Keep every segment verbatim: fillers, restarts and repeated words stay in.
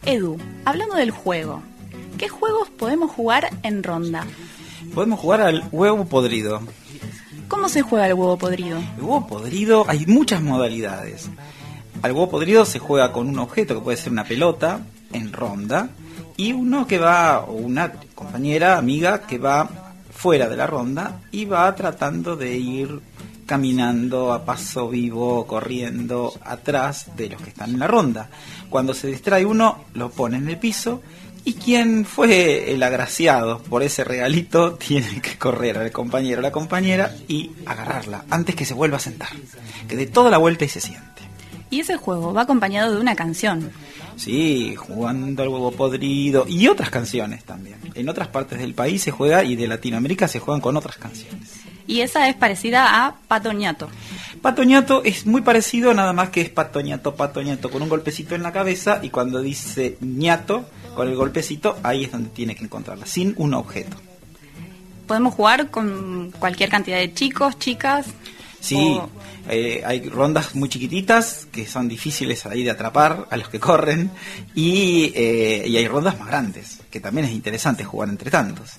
Edu, hablando del juego, ¿qué juegos podemos jugar en ronda? Podemos jugar al huevo podrido. ¿Cómo se juega el huevo podrido? El huevo podrido, hay muchas modalidades. Al huevo podrido se juega con un objeto que puede ser una pelota en ronda y uno que va, o una compañera, amiga que va fuera de la ronda y va tratando de ir caminando a paso vivo, corriendo atrás de los que están en la ronda. Cuando se distrae uno, lo pone en el piso y quien fue el agraciado por ese regalito tiene que correr al compañero o la compañera y agarrarla antes que se vuelva a sentar, que dé toda la vuelta y se siente. Y ese juego va acompañado de una canción. Sí, jugando al huevo podrido y otras canciones también. En otras partes del país se juega y de Latinoamérica se juegan con otras canciones. Y esa es parecida a Pato Ñato. Pato Ñato es muy parecido, nada más que es Pato Ñato, Pato Ñato con un golpecito en la cabeza y cuando dice Ñato con el golpecito, ahí es donde tiene que encontrarla, sin un objeto. ¿Podemos jugar con cualquier cantidad de chicos, chicas? Sí, o... eh, hay rondas muy chiquititas que son difíciles ahí de atrapar a los que corren y, eh, y hay rondas más grandes, que también es interesante jugar entre tantos.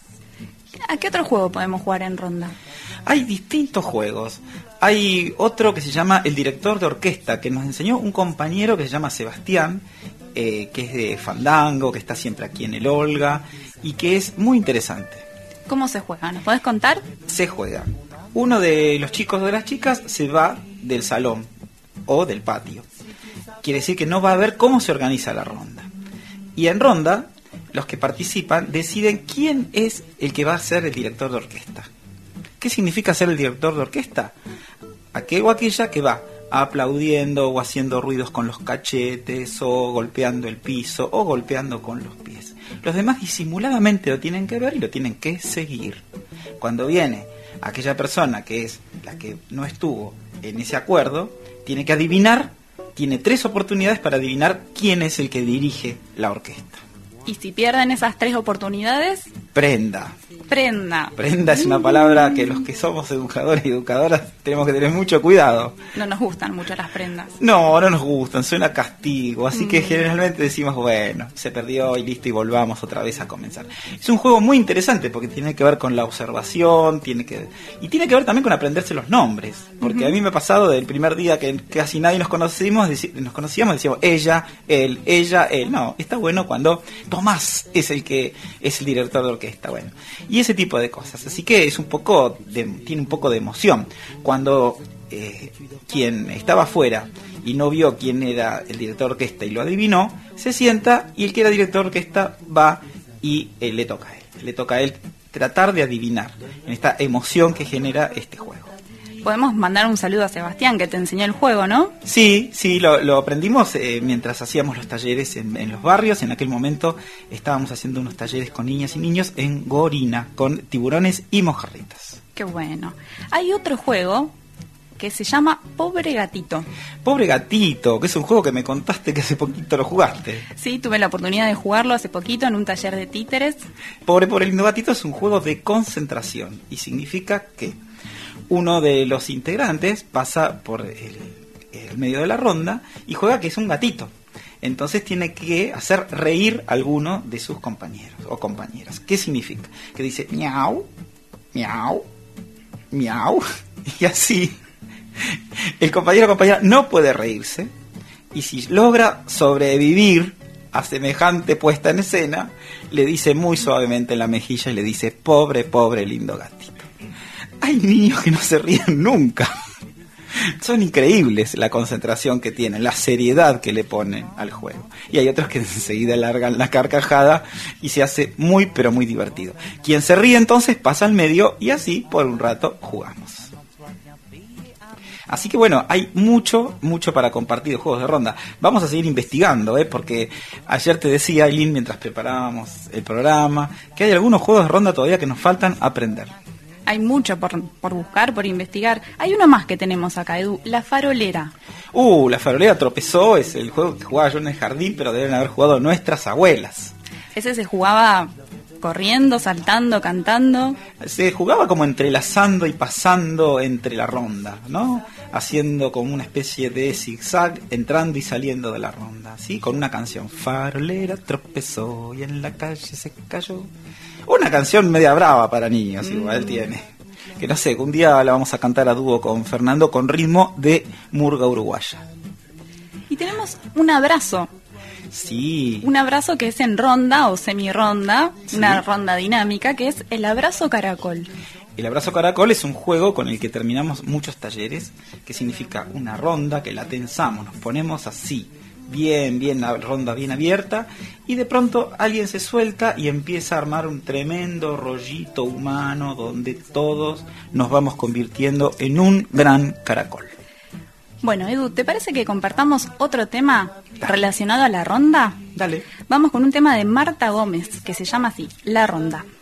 ¿A qué otro juego podemos jugar en ronda? Hay distintos juegos. Hay otro que se llama El Director de Orquesta, que nos enseñó un compañero que se llama Sebastián, eh, que es de Fandango, que está siempre aquí en el Olga, y que es muy interesante. ¿Cómo se juega? ¿Nos podés contar? Se juega. Uno de los chicos o de las chicas se va del salón o del patio. Quiere decir que no va a ver cómo se organiza la ronda. Y en ronda, los que participan deciden quién es el que va a ser el director de orquesta. ¿Qué significa ser el director de orquesta? Aquel o aquella que va aplaudiendo o haciendo ruidos con los cachetes o golpeando el piso o golpeando con los pies. Los demás disimuladamente lo tienen que ver y lo tienen que seguir. Cuando viene aquella persona que es la que no estuvo en ese acuerdo, tiene que adivinar, tiene tres oportunidades para adivinar quién es el que dirige la orquesta. ¿Y si pierden esas tres oportunidades? Prenda. Prenda. Prenda es una palabra que los que somos educadores y educadoras tenemos que tener mucho cuidado. No nos gustan mucho las prendas. No, no nos gustan, suena a castigo, así que Mm. generalmente decimos, bueno, se perdió y listo y volvamos otra vez a comenzar. Es un juego muy interesante porque tiene que ver con la observación, tiene que y tiene que ver también con aprenderse los nombres, porque Uh-huh. a mí me ha pasado del primer día que casi nadie nos conocimos, deci- nos conocíamos, decíamos ella, él, ella, él. No, está bueno cuando Tomás es el que es el director de orquesta, bueno. Y ese tipo de cosas. Así que es un poco de, tiene un poco de emoción. Cuando eh, quien estaba afuera y no vio quién era el director de orquesta y lo adivinó, se sienta y el que era director de orquesta va y eh, le toca a él. Le toca a él tratar de adivinar en esta emoción que genera este juego. Podemos mandar un saludo a Sebastián, que te enseñó el juego, ¿no? Sí, sí, lo, lo aprendimos eh, mientras hacíamos los talleres en, en los barrios. En aquel momento estábamos haciendo unos talleres con niñas y niños en Gorina, con tiburones y mojarritas. Qué bueno. Hay otro juego que se llama Pobre Gatito. Pobre Gatito, que es un juego que me contaste que hace poquito lo jugaste. Sí, tuve la oportunidad de jugarlo hace poquito en un taller de títeres. Pobre, pobre lindo gatito es un juego de concentración y significa que uno de los integrantes pasa por el, el medio de la ronda y juega que es un gatito. Entonces tiene que hacer reír a alguno de sus compañeros o compañeras. ¿Qué significa? Que dice miau, miau, miau, y así el compañero o compañera no puede reírse, y si logra sobrevivir a semejante puesta en escena, le dice muy suavemente en la mejilla y le dice pobre, pobre lindo gatito. Hay niños que no se ríen nunca. Son increíbles la concentración que tienen, la seriedad que le ponen al juego. Y hay otros que enseguida largan la carcajada y se hace muy pero muy divertido. Quien se ríe entonces pasa al medio y así por un rato jugamos. Así que bueno, hay mucho, mucho para compartir de juegos de ronda. Vamos a seguir investigando, ¿eh? Porque ayer te decía, Aileen, mientras preparábamos el programa, que hay algunos juegos de ronda todavía que nos faltan aprender. Hay mucho por, por buscar, por investigar. Hay uno más que tenemos acá, Edu, La Farolera. Uh, La Farolera tropezó, es el juego que jugaba yo en el jardín, pero deben haber jugado nuestras abuelas. Ese se jugaba corriendo, saltando, cantando. Se jugaba como entrelazando y pasando entre la ronda, ¿no? Haciendo como una especie de zigzag, entrando y saliendo de la ronda, ¿sí? Con una canción. Farolera tropezó y en la calle se cayó. Una canción media brava para niños, mm. igual tiene. Que no sé, un día la vamos a cantar a dúo con Fernando con ritmo de murga uruguaya. Y tenemos un abrazo. Sí. Un abrazo que es en ronda o semi-ronda, sí. Una ronda dinámica que es el abrazo caracol. El abrazo caracol es un juego con el que terminamos muchos talleres, que significa una ronda que la tensamos, nos ponemos así, bien, bien, la ronda bien abierta, y de pronto alguien se suelta y empieza a armar un tremendo rollito humano donde todos nos vamos convirtiendo en un gran caracol. Bueno, Edu, ¿te parece que compartamos otro tema Dale. relacionado a la ronda? Dale. Vamos con un tema de Marta Gómez, que se llama así, La Ronda.